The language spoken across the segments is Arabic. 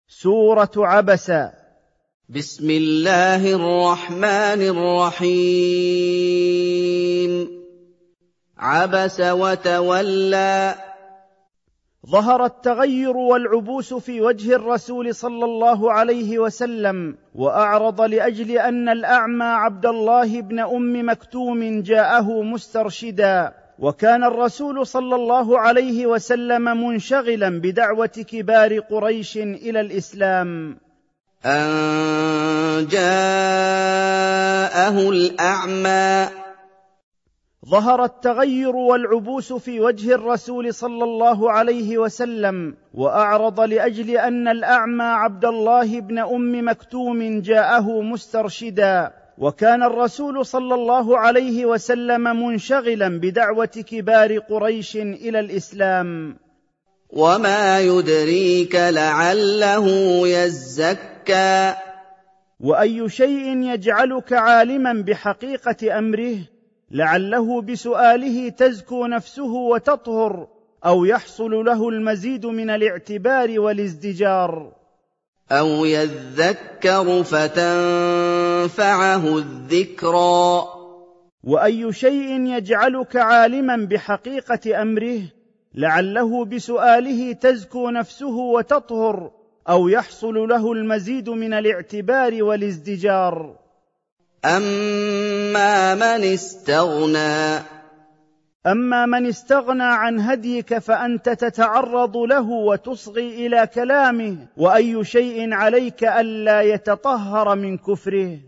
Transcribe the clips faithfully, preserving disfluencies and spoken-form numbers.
سورة عبس. بسم الله الرحمن الرحيم. عبس وتولى. ظهر التغير والعبوس في وجه الرسول صلى الله عليه وسلم، وأعرض لأجل أن الأعمى عبد الله بن أم مكتوم جاءه مسترشدا، وكان الرسول صلى الله عليه وسلم منشغلا بدعوة كبار قريش إلى الإسلام. أن جاءه الأعمى. ظهر التغير والعبوس في وجه الرسول صلى الله عليه وسلم، وأعرض لأجل أن الأعمى عبد الله بن أم مكتوم جاءه مسترشدا، وكان الرسول صلى الله عليه وسلم منشغلا بدعوة كبار قريش إلى الإسلام. وما يدريك لعله يزكى. وأي شيء يجعلك عالما بحقيقة أمره؟ لعله بسؤاله تزكو نفسه وتطهر، أو يحصل له المزيد من الاعتبار والازدجار. أو يذكر فتنفعه الذكرى. وأي شيء يجعلك عالما بحقيقة أمره؟ لعله بسؤاله تزكو نفسه وتطهر، أو يحصل له المزيد من الاعتبار والازدجار. أما من استغنى. أما من استغنى عن هديك فأنت تتعرض له وتصغي إلى كلامه، وأي شيء عليك ألا يتطهر من كفره.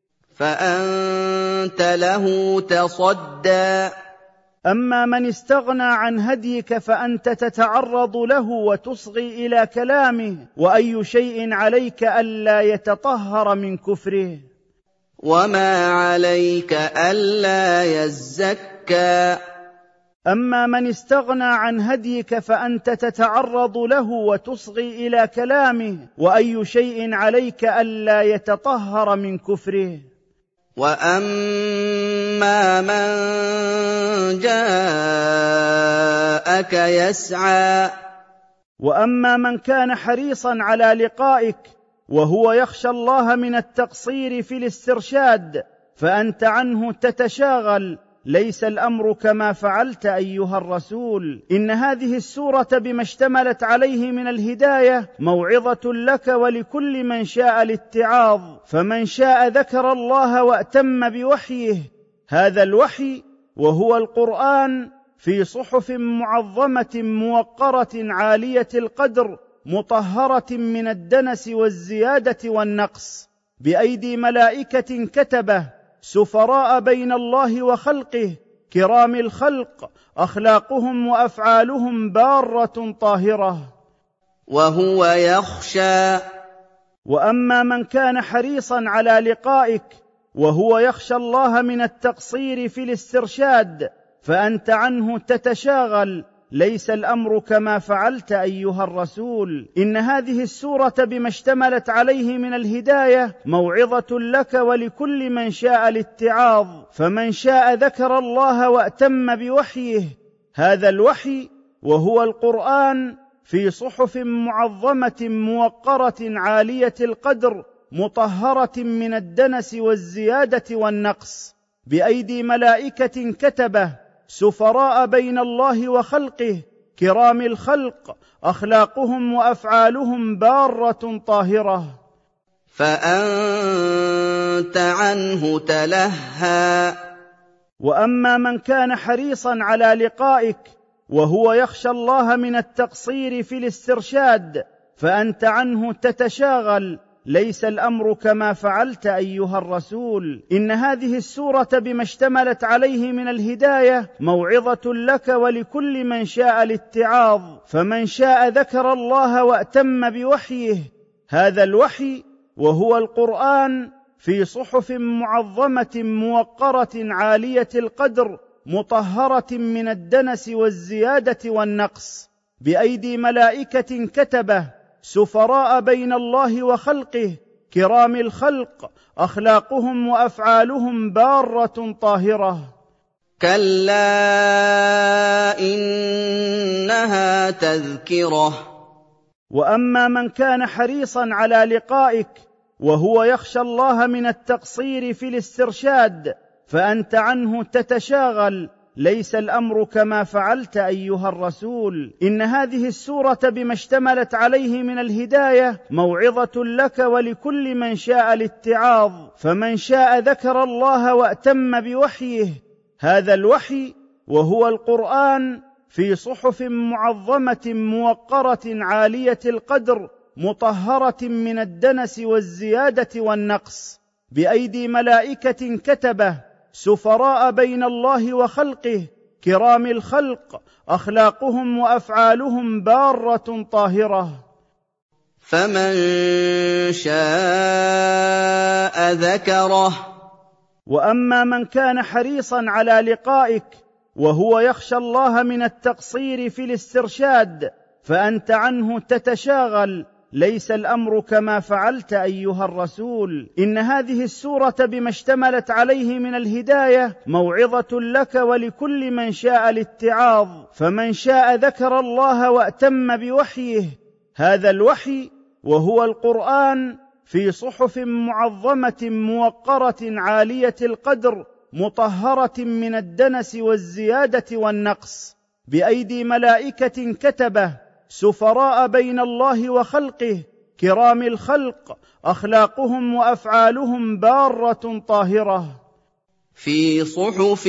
فأنت له تصدى. أما من استغنى عن هديك فأنت تتعرض له وتصغي إلى كلامه، وأي شيء عليك ألا يتطهر من كفره. وما عليك ألا يزكى. أما من استغنى عن هديك فأنت تتعرض له وتصغي إلى كلامه، وأي شيء عليك ألا يتطهر من كفره. وأما من جاءك يسعى. وأما من كان حريصا على لقائك وهو يخشى الله من التقصير في الاسترشاد، فأنت عنه تتشاغل، ليس الأمر كما فعلت أيها الرسول. إن هذه السورة بما اشتملت عليه من الهداية موعظة لك ولكل من شاء الاتعاظ، فمن شاء ذكر الله وأتم بوحيه. هذا الوحي وهو القرآن في صحف معظمة موقرة عالية القدر مطهرة من الدنس والزيادة والنقص، بأيدي ملائكة كتبه سفراء بين الله وخلقه، كرام الخلق، أخلاقهم وأفعالهم بارة طاهرة. وهو يخشى. وأما من كان حريصا على لقائك وهو يخشى الله من التقصير في الاسترشاد، فأنت عنه تتشاغل، ليس الأمر كما فعلت أيها الرسول. إن هذه السورة بما اشتملت عليه من الهداية موعظة لك ولكل من شاء الاتعاظ، فمن شاء ذكر الله وأتم بوحيه. هذا الوحي وهو القرآن في صحف معظمة موقرة عالية القدر مطهرة من الدنس والزيادة والنقص، بأيدي ملائكة كتبه سفراء بين الله وخلقه، كرام الخلق، أخلاقهم وأفعالهم بارة طاهرة. فأنت عنه تلهى. وأما من كان حريصا على لقائك وهو يخشى الله من التقصير في الاسترشاد، فأنت عنه تتشاغل، ليس الأمر كما فعلت أيها الرسول. إن هذه السورة بما اشتملت عليه من الهداية موعظة لك ولكل من شاء الاتعاظ، فمن شاء ذكر الله وأتم بوحيه. هذا الوحي وهو القرآن في صحف معظمة موقرة عالية القدر مطهرة من الدنس والزيادة والنقص، بأيدي ملائكة كتبه سفراء بين الله وخلقه، كرام الخلق، أخلاقهم وأفعالهم بارة طاهرة. كلا إنها تذكرة. واما من كان حريصا على لقائك وهو يخشى الله من التقصير في الاسترشاد فانت عنه تتشاغل، ليس الامر كما فعلت ايها الرسول. ان هذه السوره بما اشتملت عليه من الهدايه موعظه لك ولكل من شاء الاتعاظ، فمن شاء ذكر الله واتم بوحيه، هذا الوحي وهو القرآن، في صحف معظمه موقره عاليه القدر مطهره من الدنس والزياده والنقص، بايدي ملائكه كتبه سفراء بين الله وخلقه، كرام الخلق، اخلاقهم وافعالهم باره طاهره. فمن شاء ذكره. واما من كان حريصا على لقائك وهو يخشى الله من التقصير في الاسترشاد فانت عنه تتشاغل، ليس الامر كما فعلت ايها الرسول. ان هذه السوره بما اشتملت عليه من الهدايه موعظه لك ولكل من شاء الاتعاظ، فمن شاء ذكر الله واتم بوحيه، هذا الوحي وهو القرآن، في صحف معظمه موقره عاليه القدر مطهره من الدنس والزياده والنقص، بايدي ملائكه كتبه سفراء بين الله وخلقه، كرام الخلق، اخلاقهم وافعالهم باره طاهره. في صحف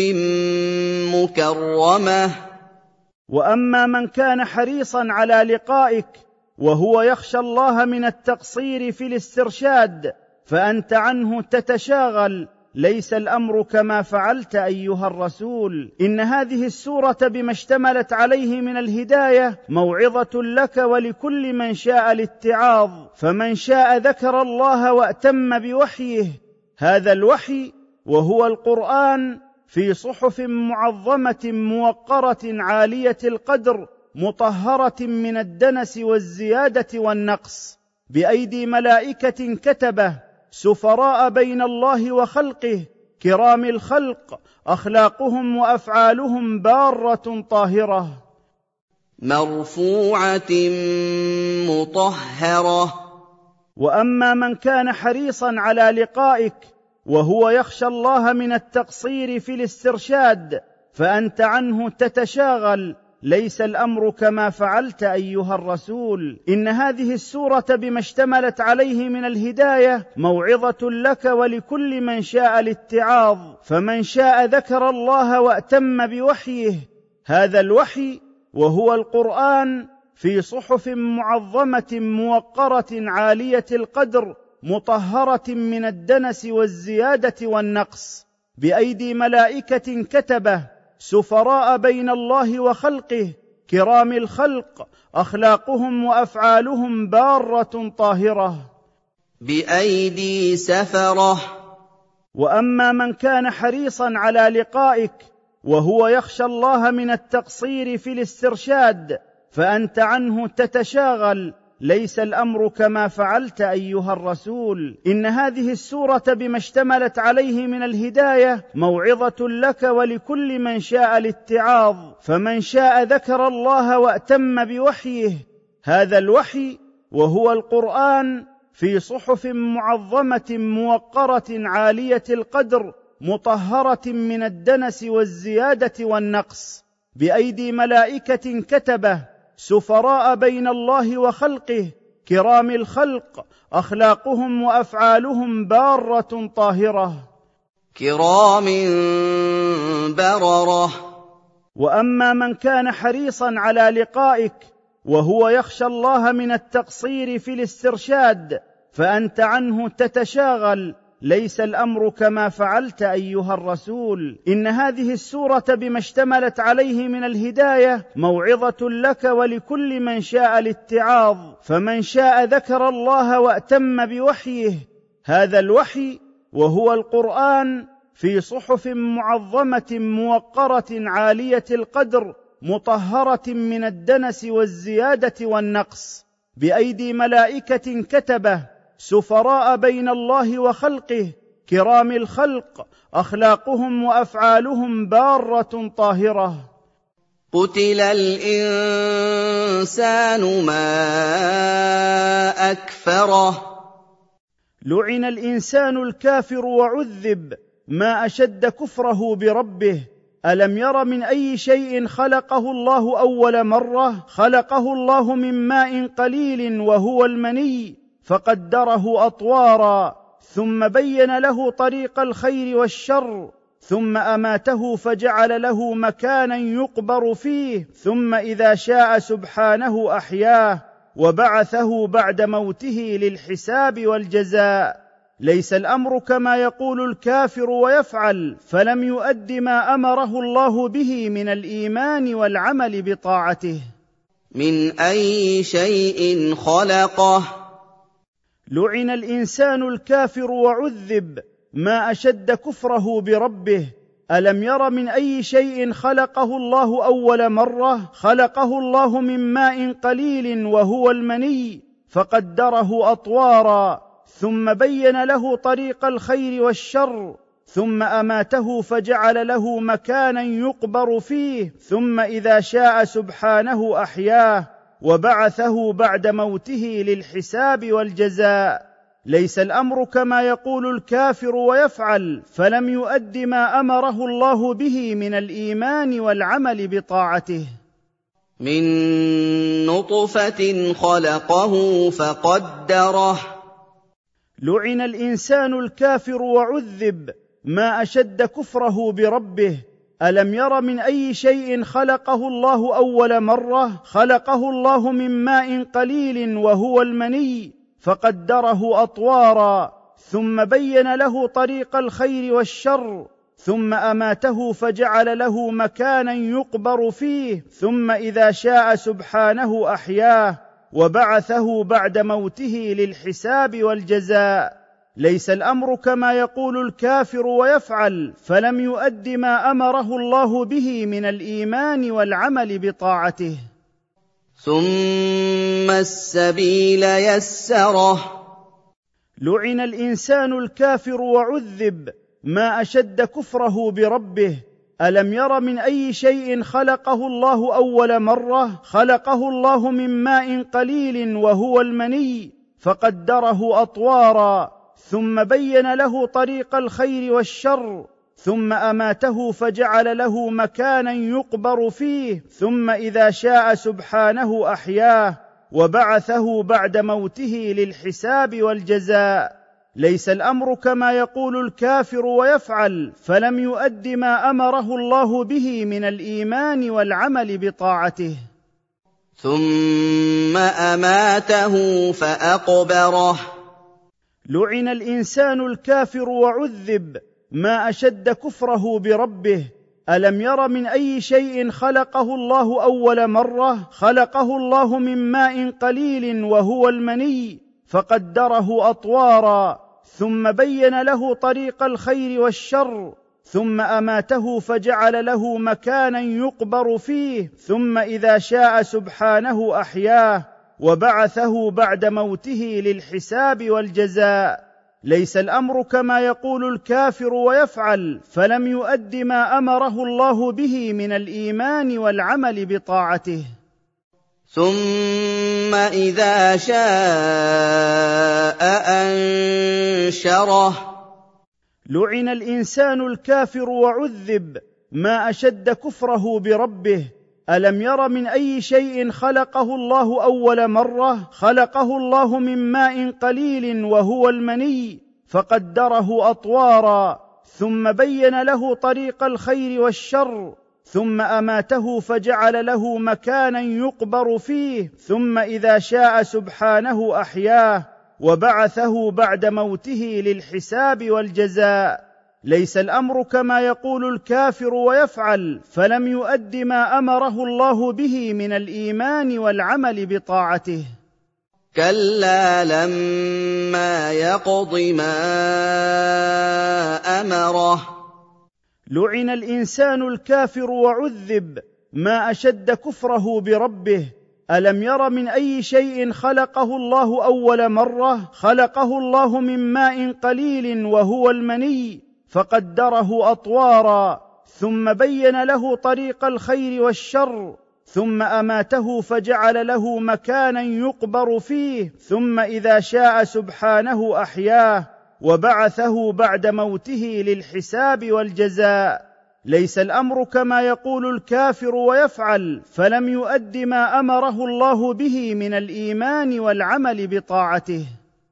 مكرمه. واما من كان حريصا على لقائك وهو يخشى الله من التقصير في الاسترشاد فانت عنه تتشاغل، ليس الامر كما فعلت ايها الرسول. ان هذه السوره بما اشتملت عليه من الهدايه موعظه لك ولكل من شاء الاتعاظ، فمن شاء ذكر الله واتم بوحيه، هذا الوحي وهو القرآن، في صحف معظمه موقره عاليه القدر مطهره من الدنس والزياده والنقص، بايدي ملائكه كتبه سفراء بين الله وخلقه، كرام الخلق، اخلاقهم وافعالهم باره طاهره. مرفوعه مطهره. واما من كان حريصا على لقائك وهو يخشى الله من التقصير في الاسترشاد فانت عنه تتشاغل، ليس الامر كما فعلت ايها الرسول. ان هذه السوره بما اشتملت عليه من الهدايه موعظه لك ولكل من شاء الاتعاظ، فمن شاء ذكر الله واتم بوحيه، هذا الوحي وهو القرآن، في صحف معظمه موقره عاليه القدر مطهره من الدنس والزياده والنقص، بايدي ملائكه كتبه سفراء بين الله وخلقه، كرام الخلق، اخلاقهم وافعالهم باره طاهره. بايدي سفره. واما من كان حريصا على لقائك وهو يخشى الله من التقصير في الاسترشاد فانت عنه تتشاغل، ليس الامر كما فعلت ايها الرسول. ان هذه السوره بما اشتملت عليه من الهدايه موعظه لك ولكل من شاء الاتعاظ، فمن شاء ذكر الله واتم بوحيه، هذا الوحي وهو القرآن، في صحف معظمه موقره عاليه القدر مطهره من الدنس والزياده والنقص، بايدي ملائكه كتبه سفراء بين الله وخلقه، كرام الخلق، اخلاقهم وافعالهم باره طاهره. كرام برره. واما من كان حريصا على لقائك وهو يخشى الله من التقصير في الاسترشاد فانت عنه تتشاغل، ليس الامر كما فعلت ايها الرسول. ان هذه السوره بما اشتملت عليه من الهدايه موعظه لك ولكل من شاء الاتعاظ، فمن شاء ذكر الله واتم بوحيه، هذا الوحي وهو القرآن، في صحف معظمه موقره عاليه القدر مطهره من الدنس والزياده والنقص، بايدي ملائكه كتبه سفراء بين الله وخلقه، كرام الخلق، اخلاقهم وافعالهم باره طاهره. قُتِلَ الْإِنسَانُ مَا أَكْفَرَهُ لعن الإنسان الكافر وعذب ما أشد كفره بربه. ألم ير من أي شيء خلقه الله أول مرة؟ خلقه الله من ماء قليل وهو المني، فقدره أطوارا، ثم بين له طريق الخير والشر، ثم أماته فجعل له مكانا يقبر فيه، ثم إذا شاء سبحانه أحياه وبعثه بعد موته للحساب والجزاء. ليس الأمر كما يقول الكافر ويفعل، فلم يؤد ما أمره الله به من الإيمان والعمل بطاعته. من أي شيء خلقه؟ لعن الإنسان الكافر وعذب ما أشد كفره بربه. ألم ير من أي شيء خلقه الله أول مرة؟ خلقه الله من ماء قليل وهو المني، فقدره أطوارا، ثم بين له طريق الخير والشر، ثم أماته فجعل له مكانا يقبر فيه، ثم إذا شاء سبحانه أحياه وبعثه بعد موته للحساب والجزاء. ليس الأمر كما يقول الكافر ويفعل، فلم يؤد ما أمره الله به من الإيمان والعمل بطاعته. من نطفة خلقه فقدره. لعن الإنسان الكافر وعذب ما أشد كفره بربه. ألم ير من أي شيء خلقه الله أول مرة؟ خلقه الله من ماء قليل وهو المني، فقدره أطوارا، ثم بين له طريق الخير والشر، ثم أماته فجعل له مكانا يقبر فيه، ثم إذا شاء سبحانه أحياه وبعثه بعد موته للحساب والجزاء. ليس الأمر كما يقول الكافر ويفعل، فلم يؤد ما أمره الله به من الإيمان والعمل بطاعته. ثم السبيل يسره. لعن الإنسان الكافر وعذب ما أشد كفره بربه. ألم ير من أي شيء خلقه الله أول مرة؟ خلقه الله من ماء قليل وهو المني، فقدره أطوارا، ثم بين له طريق الخير والشر، ثم أماته فجعل له مكانا يقبر فيه، ثم إذا شاء سبحانه أحياه وبعثه بعد موته للحساب والجزاء. ليس الأمر كما يقول الكافر ويفعل، فلم يؤد ما أمره الله به من الإيمان والعمل بطاعته. ثم أماته فأقبره. لعن الإنسان الكافر وعذب ما أشد كفره بربه. ألم ير من أي شيء خلقه الله أول مرة؟ خلقه الله من ماء قليل وهو المني، فقدره أطوارا، ثم بين له طريق الخير والشر، ثم أماته فجعل له مكانا يقبر فيه، ثم إذا شاء سبحانه أحياه وبعثه بعد موته للحساب والجزاء. ليس الأمر كما يقول الكافر ويفعل، فلم يؤد ما أمره الله به من الإيمان والعمل بطاعته. ثم إذا شاء أنشره. لعن الإنسان الكافر وعذب ما أشد كفره بربه. ألم ير من أي شيء خلقه الله أول مرة؟ خلقه الله من ماء قليل وهو المني، فقدره أطوارا، ثم بين له طريق الخير والشر، ثم أماته فجعل له مكانا يقبر فيه، ثم إذا شاء سبحانه أحياه وبعثه بعد موته للحساب والجزاء. ليس الأمر كما يقول الكافر ويفعل، فلم يؤد ما أمره الله به من الإيمان والعمل بطاعته. كلا لما يقض ما أمره. لعن الإنسان الكافر وعذب ما أشد كفره بربه. ألم ير من أي شيء خلقه الله أول مرة؟ خلقه الله من ماء قليل وهو المني، فقدره أطوارا، ثم بين له طريق الخير والشر، ثم أماته فجعل له مكانا يقبر فيه، ثم إذا شاء سبحانه أحياه وبعثه بعد موته للحساب والجزاء. ليس الأمر كما يقول الكافر ويفعل، فلم يؤد ما أمره الله به من الإيمان والعمل بطاعته.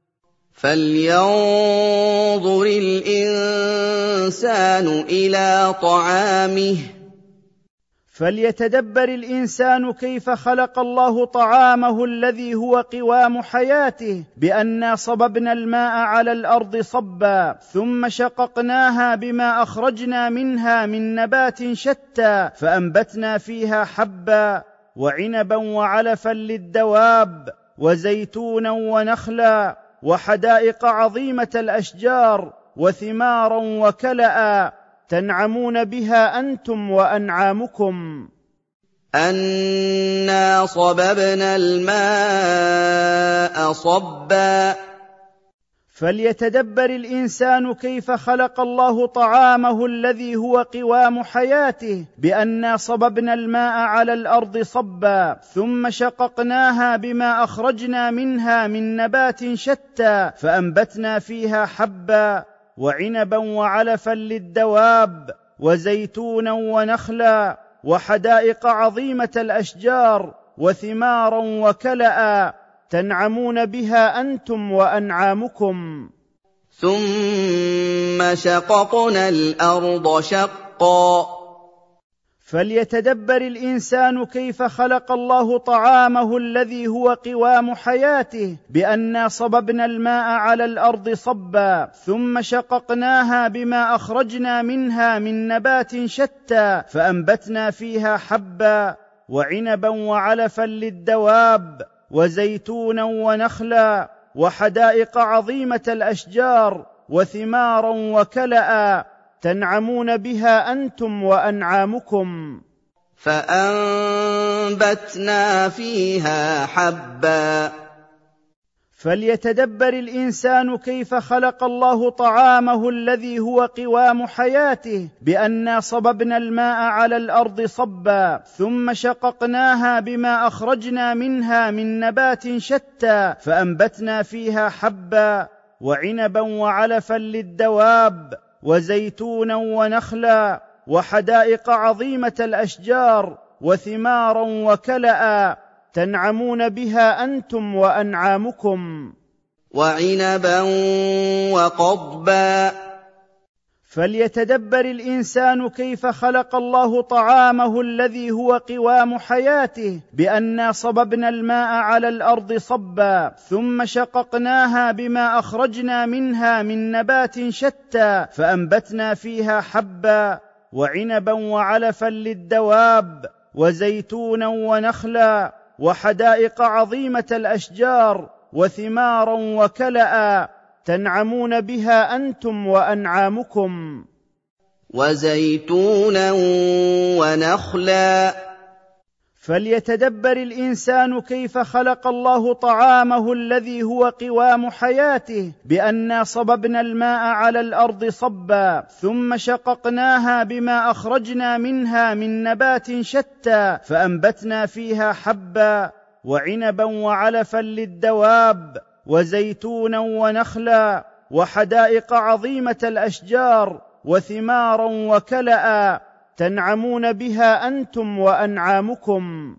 فلينظر الإنسان إلى طعامه فليتدبر الإنسان كيف خلق الله طعامه الذي هو قوام حياته، بأننا صببنا الماء على الأرض صبا ثم شققناها بما أخرجنا منها من نبات شتى فأنبتنا فيها حبا وعنبا وعلفا للدواب وزيتونا ونخلا وحدائق عظيمة الأشجار وثمارا وكلأ تنعمون بها أنتم وأنعامكم. أنا صببنا الماء صبا فليتدبر الإنسان كيف خلق الله طعامه الذي هو قوام حياته، بأننا صببنا الماء على الأرض صبا ثم شققناها بما أخرجنا منها من نبات شتى فأنبتنا فيها حبا وعنبا وعلفا للدواب وزيتونا ونخلا وحدائق عظيمة الأشجار وثمارا وكلأ تنعمون بها أنتم وأنعامكم. ثم شققنا الأرض شقا فليتدبر الإنسان كيف خلق الله طعامه الذي هو قوام حياته، بأننا صببنا الماء على الأرض صبا ثم شققناها بما أخرجنا منها من نبات شتى فأنبتنا فيها حبا وعنبا وعلفا للدواب وزيتونا ونخلا وحدائق عظيمة الأشجار وثمارا وكلأ تنعمون بها أنتم وأنعامكم. فأنبتنا فيها حبا فليتدبر الإنسان كيف خلق الله طعامه الذي هو قوام حياته، بأننا صببنا الماء على الأرض صبا ثم شققناها بما أخرجنا منها من نبات شتى فأنبتنا فيها حبا وعنبا وعلفا للدواب وزيتونا ونخلا وحدائق عظيمة الأشجار وثمارا وكلأ تنعمون بها أنتم وأنعامكم. وعنبا وقضبا فليتدبر الإنسان كيف خلق الله طعامه الذي هو قوام حياته، بأننا صببنا الماء على الأرض صبا ثم شققناها بما أخرجنا منها من نبات شتى فأنبتنا فيها حبا وعنبا وعلفا للدواب وزيتونا ونخلا وحدائق عظيمة الأشجار وثمارا وكلأ تنعمون بها أنتم وأنعامكم. وزيتونا ونخلا فليتدبر الإنسان كيف خلق الله طعامه الذي هو قوام حياته، بأننا صببنا الماء على الأرض صبا ثم شققناها بما أخرجنا منها من نبات شتى فأنبتنا فيها حبا وعنبا وعلفا للدواب وزيتونا ونخلا وحدائق عظيمة الأشجار وثمارا وكلأ تنعمون بها أنتم وأنعامكم.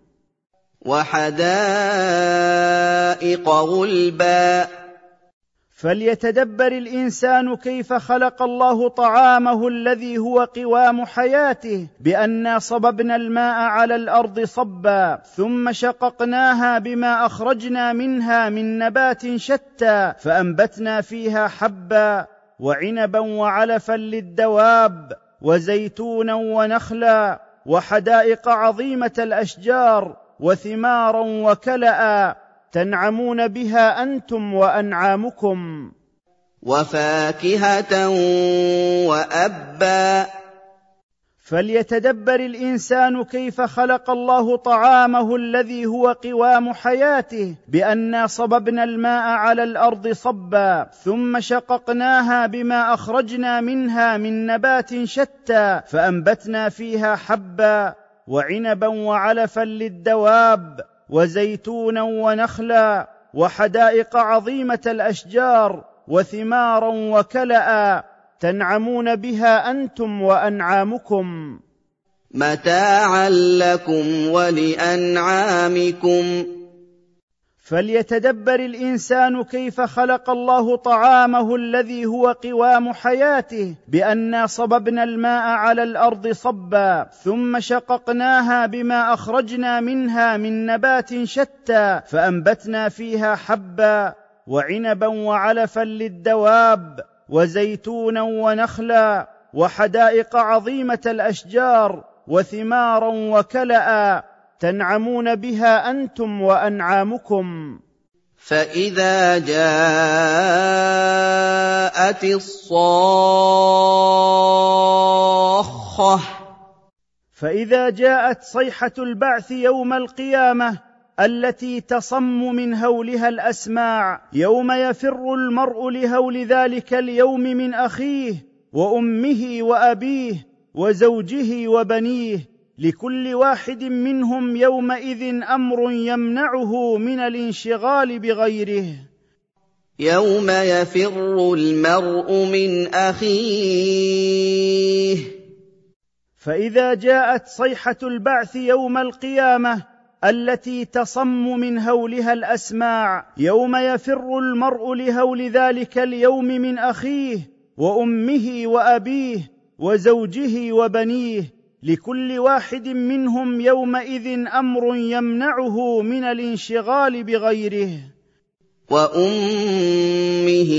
وحدائق غلبا فليتدبر الإنسان كيف خلق الله طعامه الذي هو قوام حياته، بأننا صببنا الماء على الأرض صبا ثم شققناها بما أخرجنا منها من نبات شتى فأنبتنا فيها حبا وعنبا وعلفا للدواب وزيتونا ونخلا وحدائق عظيمة الأشجار وثمارا وكلأ تنعمون بها أنتم وأنعامكم. وفاكهة وأبا فليتدبر الإنسان كيف خلق الله طعامه الذي هو قوام حياته بأننا صببنا الماء على الأرض صبا ثم شققناها بما أخرجنا منها من نبات شتى فأنبتنا فيها حبا وعنبا وعلفا للدواب وزيتونا ونخلا وحدائق عظيمة الأشجار وثمارا وكلأ تنعمون بها أنتم وأنعامكم متاعا لكم ولأنعامكم. فليتدبر الإنسان كيف خلق الله طعامه الذي هو قوام حياته بأننا صببنا الماء على الأرض صبا ثم شققناها بما أخرجنا منها من نبات شتى فأنبتنا فيها حبا وعنبا وعلفا للدواب وزيتونا ونخلا وحدائق عظيمة الأشجار وثمارا وكلأ تنعمون بها أنتم وأنعامكم. فإذا جاءت الصاخة فإذا جاءت صيحة البعث يوم القيامة التي تصم من هولها الأسماع يوم يفر المرء لهول ذلك اليوم من أخيه وأمه وأبيه وزوجه وبنيه لكل واحد منهم يومئذ أمر يمنعه من الانشغال بغيره. يوم يفر المرء من أخيه فإذا جاءت صيحة البعث يوم القيامة التي تصم من هولها الأسماع يوم يفر المرء لهول ذلك اليوم من أخيه وأمه وأبيه وزوجه وبنيه لكل واحد منهم يومئذ أمر يمنعه من الانشغال بغيره. وأمه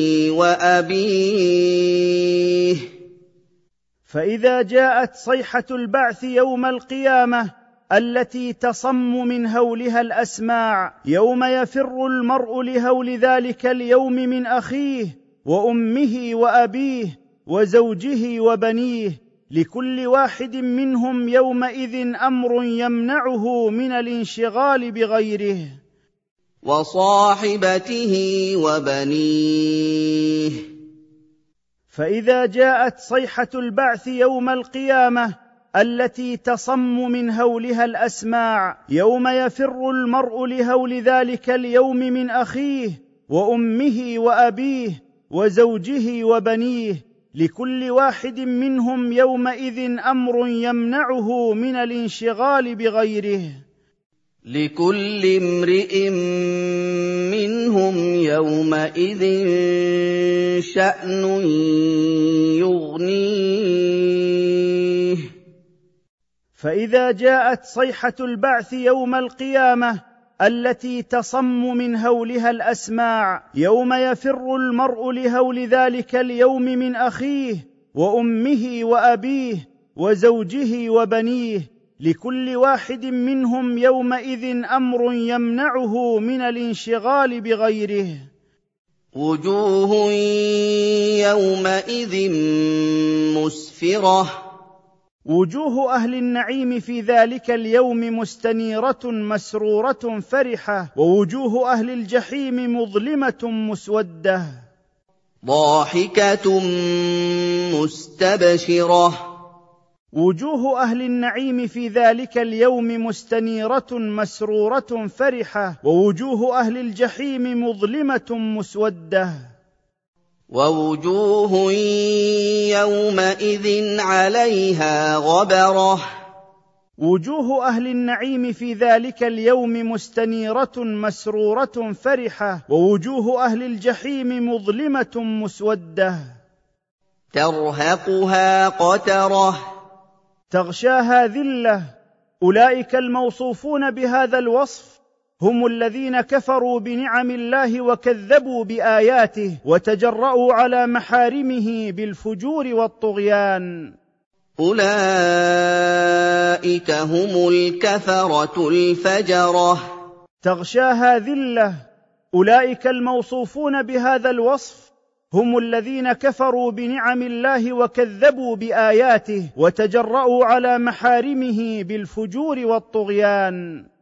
وأبيه فإذا جاءت صيحة البعث يوم القيامة التي تصم من هولها الأسماع يوم يفر المرء لهول ذلك اليوم من أخيه وأمه وأبيه وزوجه وبنيه لكل واحد منهم يومئذ أمر يمنعه من الانشغال بغيره. وصاحبته وبنيه فإذا جاءت صيحة البعث يوم القيامة التي تصم من هولها الأسماع يوم يفر المرء لهول ذلك اليوم من أخيه وأمه وأبيه وزوجه وبنيه لكل واحد منهم يومئذ أمر يمنعه من الانشغال بغيره. لكل امرئ منهم يومئذ شأن يغنيه. فإذا جاءت صيحة البعث يوم القيامة التي تصم من هولها الأسماع يوم يفر المرء لهول ذلك اليوم من أخيه وأمه وأبيه وزوجه وبنيه لكل واحد منهم يومئذ أمر يمنعه من الانشغال بغيره. وجوه يومئذ مسفرة وجوه أهل النعيم في ذلك اليوم مستنيرة مسرورة فرحة ووجوه أهل الجحيم مظلمة مسودة. ضاحكة مستبشرة وجوه أهل النعيم في ذلك اليوم مستنيرة مسرورة فرحة ووجوه أهل الجحيم مظلمة مسودة. ووجوه يومئذ عليها غبرة وجوه أهل النعيم في ذلك اليوم مستنيرة مسرورة فرحة ووجوه أهل الجحيم مظلمة مسودة. ترهقها قترة تغشاها ذلة. أولئك الموصوفون بهذا الوصف هم الذين كفروا بنعم الله وكذبوا بآياته وتجرؤوا على محارمه بالفجور والطغيان. أولئك هم الكفرة الفجرة. تغشاها ذلة. أولئك الموصوفون بهذا الوصف هم الذين كفروا بنعم الله وكذبوا باياته وتجرؤوا على محارمه بالفجور والطغيان.